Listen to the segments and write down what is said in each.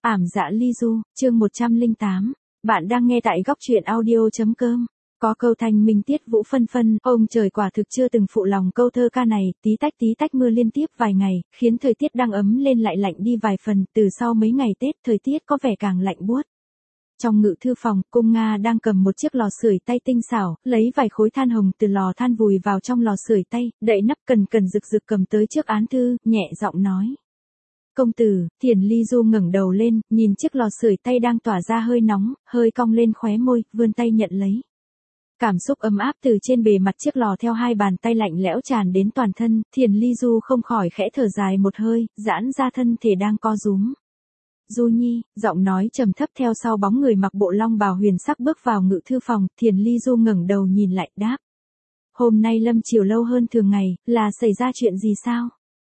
Ảm dạ ly du, chương 108. Bạn đang nghe tại góc truyện audio.com. Có câu thanh minh tiết vũ phân phân, ông trời quả thực chưa từng phụ lòng câu thơ ca này, tí tách mưa liên tiếp vài ngày, khiến thời tiết đang ấm lên lại lạnh đi vài phần, từ sau mấy ngày Tết thời tiết có vẻ càng lạnh buốt. Trong ngự thư phòng, cung Nga đang cầm một chiếc lò sưởi tay tinh xảo, lấy vài khối than hồng từ lò than vùi vào trong lò sưởi tay, đậy nắp cần rực cầm tới trước án thư, nhẹ giọng nói. Công tử, Thiền Ly Du ngẩng đầu lên, nhìn chiếc lò sưởi tay đang tỏa ra hơi nóng, hơi cong lên khóe môi, vươn tay nhận lấy. Cảm xúc ấm áp từ trên bề mặt chiếc lò theo hai bàn tay lạnh lẽo tràn đến toàn thân, Thiền Ly Du không khỏi khẽ thở dài một hơi, giãn ra thân thể đang co rúm. Du Nhi, giọng nói trầm thấp theo sau bóng người mặc bộ long bào huyền sắc bước vào ngự thư phòng, Thiền Ly Du ngẩng đầu nhìn lại đáp. Hôm nay lâm chiều lâu hơn thường ngày, là xảy ra chuyện gì sao?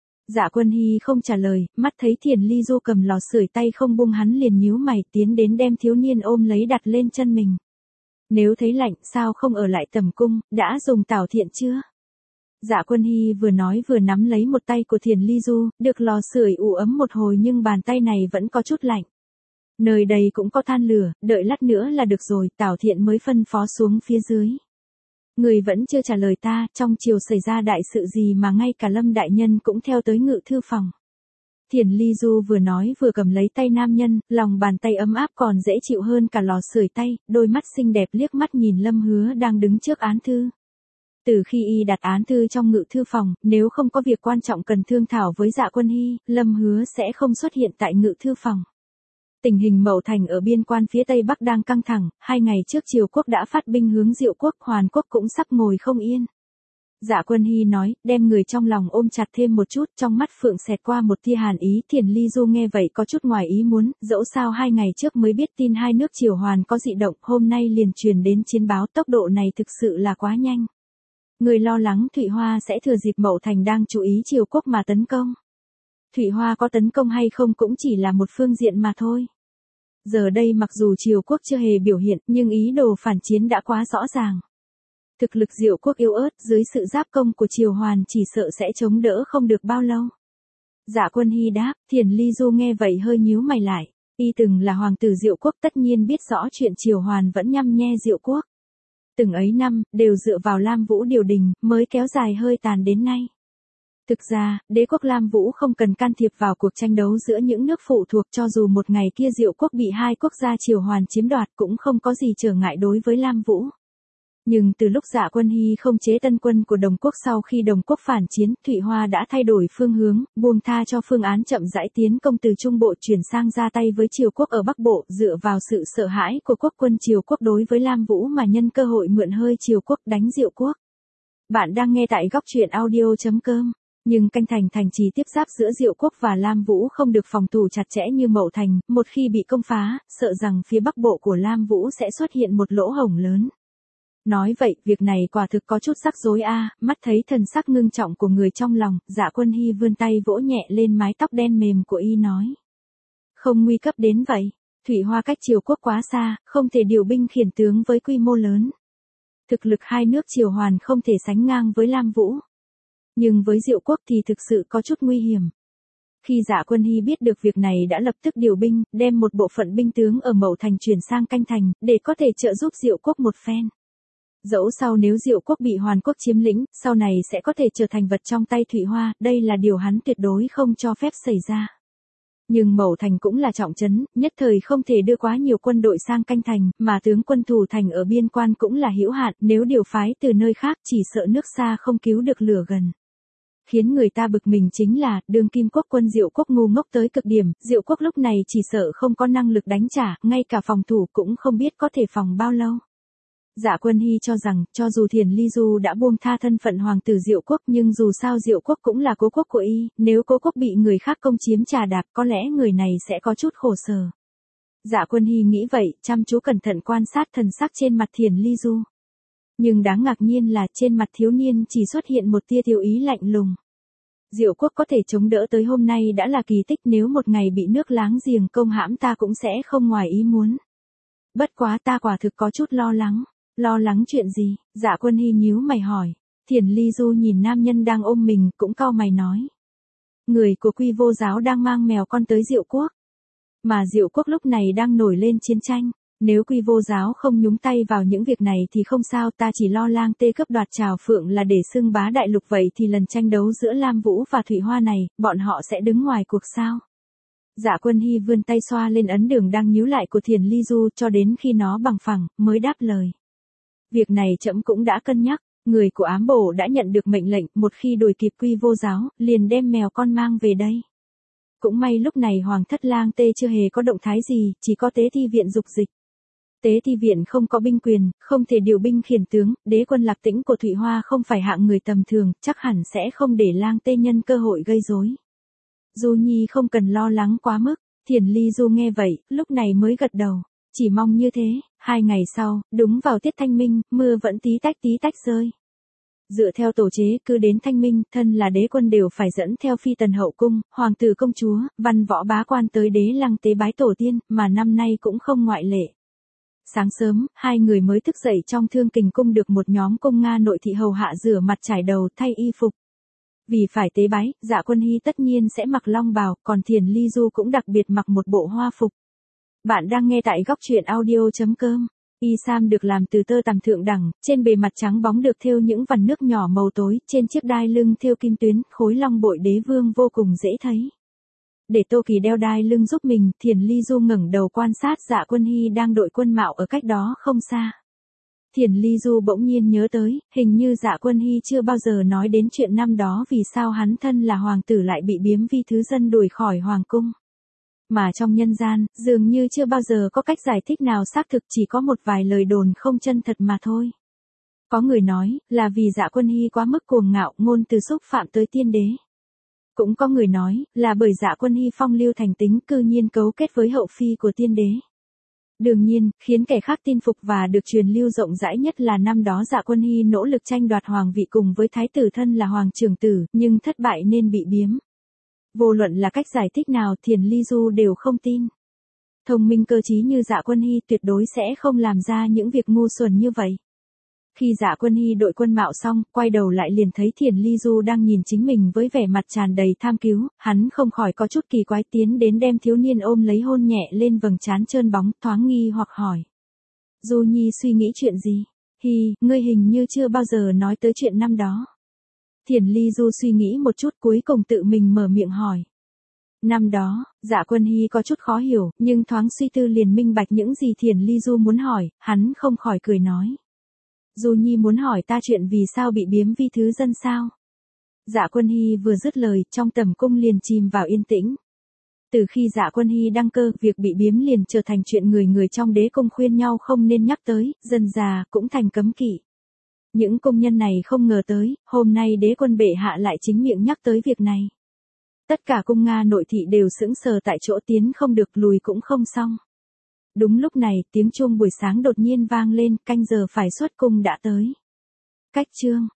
Dạ Quân Hy không trả lời, mắt thấy Thiền Ly Du cầm lò sưởi tay không buông hắn liền nhíu mày tiến đến đem thiếu niên ôm lấy đặt lên chân mình. Nếu thấy lạnh sao không ở lại tầm cung, đã dùng tảo thiện chưa? Dạ Quân Hy vừa nói vừa nắm lấy một tay của Thiền Ly Du, được lò sưởi ủ ấm một hồi nhưng bàn tay này vẫn có chút lạnh. Nơi đây cũng có than lửa, đợi lát nữa là được rồi, tảo thiện mới phân phó xuống phía dưới. Người vẫn chưa trả lời ta, trong chiều xảy ra đại sự gì mà ngay cả Lâm đại nhân cũng theo tới ngự thư phòng. Thiền Ly Du vừa nói vừa cầm lấy tay nam nhân, lòng bàn tay ấm áp còn dễ chịu hơn cả lò sưởi tay, đôi mắt xinh đẹp liếc mắt nhìn Lâm Hứa đang đứng trước án thư. Từ khi y đặt án thư trong ngự thư phòng, nếu không có việc quan trọng cần thương thảo với Dạ Quân Hy, Lâm Hứa sẽ không xuất hiện tại ngự thư phòng. Tình hình Mậu Thành ở biên quan phía Tây Bắc đang căng thẳng, 2 ngày trước Triều Quốc đã phát binh hướng Diệu Quốc, Hoàn Quốc cũng sắp ngồi không yên. Dạ Quân Hy nói, đem người trong lòng ôm chặt thêm một chút, trong mắt phượng xẹt qua một tia hàn ý. Thiền Ly Du nghe vậy có chút ngoài ý muốn, dẫu sao 2 ngày trước mới biết tin hai nước Triều Hoàn có dị động, hôm nay liền truyền đến chiến báo, tốc độ này thực sự là quá nhanh. Người lo lắng Thụy Hoa sẽ thừa dịp Mậu Thành đang chú ý Triều Quốc mà tấn công. Thụy Hoa có tấn công hay không cũng chỉ là một phương diện mà thôi. Giờ đây mặc dù Triều Quốc chưa hề biểu hiện, nhưng ý đồ phản chiến đã quá rõ ràng. Thực lực Diệu Quốc yếu ớt, dưới sự giáp công của Triều Hoàn chỉ sợ sẽ chống đỡ không được bao lâu. Dạ Quân Hy đáp, Thiền Ly Du nghe vậy hơi nhíu mày lại. Y từng là hoàng tử Diệu Quốc tất nhiên biết rõ chuyện Triều Hoàn vẫn nhăm nhe Diệu Quốc. Từng ấy năm, đều dựa vào Lam Vũ điều đình, mới kéo dài hơi tàn đến nay. Thực ra, đế quốc Lam Vũ không cần can thiệp vào cuộc tranh đấu giữa những nước phụ thuộc, cho dù một ngày kia Diệu Quốc bị hai quốc gia Triều Hoàn chiếm đoạt cũng không có gì trở ngại đối với Lam Vũ. Nhưng từ lúc Dạ Quân Hy không chế tân quân của Đồng Quốc sau khi Đồng Quốc phản chiến, Thụy Hoa đã thay đổi phương hướng, buông tha cho phương án chậm rãi tiến công từ Trung Bộ chuyển sang ra tay với Triều Quốc ở Bắc Bộ, dựa vào sự sợ hãi của quốc quân Triều Quốc đối với Lam Vũ mà nhân cơ hội mượn hơi Triều Quốc đánh Diệu Quốc. Bạn đang nghe tại góc truyện audio.com. Nhưng canh thành trì tiếp giáp giữa Diệu Quốc và Lam Vũ không được phòng thủ chặt chẽ như Mậu Thành, một khi bị công phá, sợ rằng phía Bắc Bộ của Lam Vũ sẽ xuất hiện một lỗ hổng lớn. Nói vậy, việc này quả thực có chút rắc rối a. Mắt thấy thần sắc ngưng trọng của người trong lòng, Dạ Quân Hy vươn tay vỗ nhẹ lên mái tóc đen mềm của y nói. Không nguy cấp đến vậy, Thụy Hoa cách Triều Quốc quá xa, không thể điều binh khiển tướng với quy mô lớn. Thực lực hai nước Triều Hoàn không thể sánh ngang với Lam Vũ. Nhưng với Diệu Quốc thì thực sự có chút nguy hiểm. Khi Dạ Quân Hy biết được việc này đã lập tức điều binh, đem một bộ phận binh tướng ở Mậu Thành chuyển sang canh thành, để có thể trợ giúp Diệu Quốc một phen. Dẫu sau nếu Diệu Quốc bị Hoàn Quốc chiếm lĩnh, sau này sẽ có thể trở thành vật trong tay Thụy Hoa, đây là điều hắn tuyệt đối không cho phép xảy ra. Nhưng Mậu Thành cũng là trọng trấn, nhất thời không thể đưa quá nhiều quân đội sang canh thành, mà tướng quân thủ thành ở biên quan cũng là hữu hạn, nếu điều phái từ nơi khác chỉ sợ nước xa không cứu được lửa gần. Khiến người ta bực mình chính là, đương kim quốc quân Diệu Quốc ngu ngốc tới cực điểm, Diệu Quốc lúc này chỉ sợ không có năng lực đánh trả, ngay cả phòng thủ cũng không biết có thể phòng bao lâu. Dạ Quân Hy cho rằng, cho dù Thiền Ly Du đã buông tha thân phận hoàng tử Diệu Quốc nhưng dù sao Diệu Quốc cũng là cố quốc của y, nếu cố quốc bị người khác công chiếm trà đạp có lẽ người này sẽ có chút khổ sở. Dạ Quân Hy nghĩ vậy, chăm chú cẩn thận quan sát thần sắc trên mặt Thiền Ly Du. Nhưng đáng ngạc nhiên là trên mặt thiếu niên chỉ xuất hiện một tia tiêu ý lạnh lùng. Diệu Quốc có thể chống đỡ tới hôm nay đã là kỳ tích, nếu một ngày bị nước láng giềng công hãm ta cũng sẽ không ngoài ý muốn. Bất quá ta quả thực có chút lo lắng. Lo lắng chuyện gì? Dạ Quân Hy nhíu mày hỏi. Thiền Ly Du nhìn nam nhân đang ôm mình, cũng cau mày nói. Người của Quy Vô Giáo đang mang mèo con tới Diệu Quốc. Mà Diệu quốc lúc này đang nổi lên chiến tranh. Nếu Quy Vô giáo không nhúng tay vào những việc này thì không sao, ta chỉ lo Lang Tê cướp đoạt Trào Phượng là để xưng bá đại lục, vậy thì lần tranh đấu giữa Lam Vũ và Thụy Hoa này, bọn họ sẽ đứng ngoài cuộc sao? Dạ Quân Hy vươn tay xoa lên ấn đường đang nhíu lại của Thiền Ly Du cho đến khi nó bằng phẳng, mới đáp lời. Việc này trẫm cũng đã cân nhắc, người của ám bổ đã nhận được mệnh lệnh, một khi đuổi kịp Quy Vô giáo, liền đem mèo con mang về đây. Cũng may lúc này Hoàng thất Lang Tê chưa hề có động thái gì, chỉ có Tế Thi viện dục dịch. Tế Thi viện không có binh quyền, không thể điều binh khiển tướng, đế quân Lạc Tĩnh của Thụy Hoa không phải hạng người tầm thường, chắc hẳn sẽ không để Lang Tê nhân cơ hội gây rối. Du Nhi không cần lo lắng quá mức. Thiền Ly Du nghe vậy, lúc này mới gật đầu. Chỉ mong như thế. 2 ngày sau, đúng vào tiết thanh minh, mưa vẫn tí tách rơi. Dựa theo tổ chế, cứ đến thanh minh, thân là đế quân đều phải dẫn theo phi tần hậu cung, hoàng tử công chúa, văn võ bá quan tới đế lăng tế bái tổ tiên, mà năm nay cũng không ngoại lệ. Sáng sớm, 2 người mới thức dậy trong Thương Kình cung được một nhóm cung Nga nội thị hầu hạ rửa mặt trải đầu thay y phục. Vì phải tế bái, Dạ Quân Hy tất nhiên sẽ mặc long bào, còn Thiền Ly Du cũng đặc biệt mặc một bộ hoa phục. Bạn đang nghe tại góc truyện audio.com. Y sam được làm từ tơ tằm thượng đẳng, trên bề mặt trắng bóng được thêu những vằn nước nhỏ màu tối, trên chiếc đai lưng thêu kim tuyến, khối long bội đế vương vô cùng dễ thấy. Để Tô Kỳ đeo đai lưng giúp mình, Thiền Ly Du ngẩng đầu quan sát Dạ Quân Hy đang đội quân mạo ở cách đó không xa. Thiền Ly Du bỗng nhiên nhớ tới, hình như Dạ Quân Hy chưa bao giờ nói đến chuyện năm đó vì sao hắn thân là hoàng tử lại bị biếm vi thứ dân đuổi khỏi hoàng cung. Mà trong nhân gian, dường như chưa bao giờ có cách giải thích nào xác thực, chỉ có một vài lời đồn không chân thật mà thôi. Có người nói, là vì Dạ Quân Hy quá mức cuồng ngạo, ngôn từ xúc phạm tới tiên đế. Cũng có người nói, là bởi Dạ Quân Hy phong lưu thành tính, cư nhiên cấu kết với hậu phi của tiên đế. Đương nhiên, khiến kẻ khác tin phục và được truyền lưu rộng rãi nhất là năm đó Dạ Quân Hy nỗ lực tranh đoạt hoàng vị cùng với thái tử thân là hoàng trưởng tử, nhưng thất bại nên bị biếm. Vô luận là cách giải thích nào, Thiền Ly Du đều không tin. Thông minh cơ trí như Dạ Quân Hy tuyệt đối sẽ không làm ra những việc ngu xuẩn như vậy. Khi Dạ Quân Hy đội quân mạo xong, quay đầu lại liền thấy Thiền Ly Du đang nhìn chính mình với vẻ mặt tràn đầy tham cứu, hắn không khỏi có chút kỳ quái, tiến đến đem thiếu niên ôm lấy hôn nhẹ lên vầng trán trơn bóng, thoáng nghi hoặc hỏi. Du Nhi suy nghĩ chuyện gì? Hi, ngươi hình như chưa bao giờ nói tới chuyện năm đó. Thiền Ly Du suy nghĩ một chút cuối cùng tự mình mở miệng hỏi. Năm đó, Dạ Quân Hy có chút khó hiểu, nhưng thoáng suy tư liền minh bạch những gì Thiền Ly Du muốn hỏi, hắn không khỏi cười nói. Du Nhi muốn hỏi ta chuyện vì sao bị biếm vi thứ dân sao? Dạ Quân Hy vừa dứt lời, trong tầm cung liền chìm vào yên tĩnh. Từ khi Dạ Quân Hy đăng cơ, việc bị biếm liền trở thành chuyện người trong đế cung khuyên nhau không nên nhắc tới, dần già cũng thành cấm kỵ. Những công nhân này không ngờ tới, hôm nay đế quân bệ hạ lại chính miệng nhắc tới việc này. Tất cả cung Nga nội thị đều sững sờ tại chỗ, tiến không được lùi cũng không xong. Đúng lúc này, tiếng chuông buổi sáng đột nhiên vang lên, canh giờ phải xuất cung đã tới. Cách chương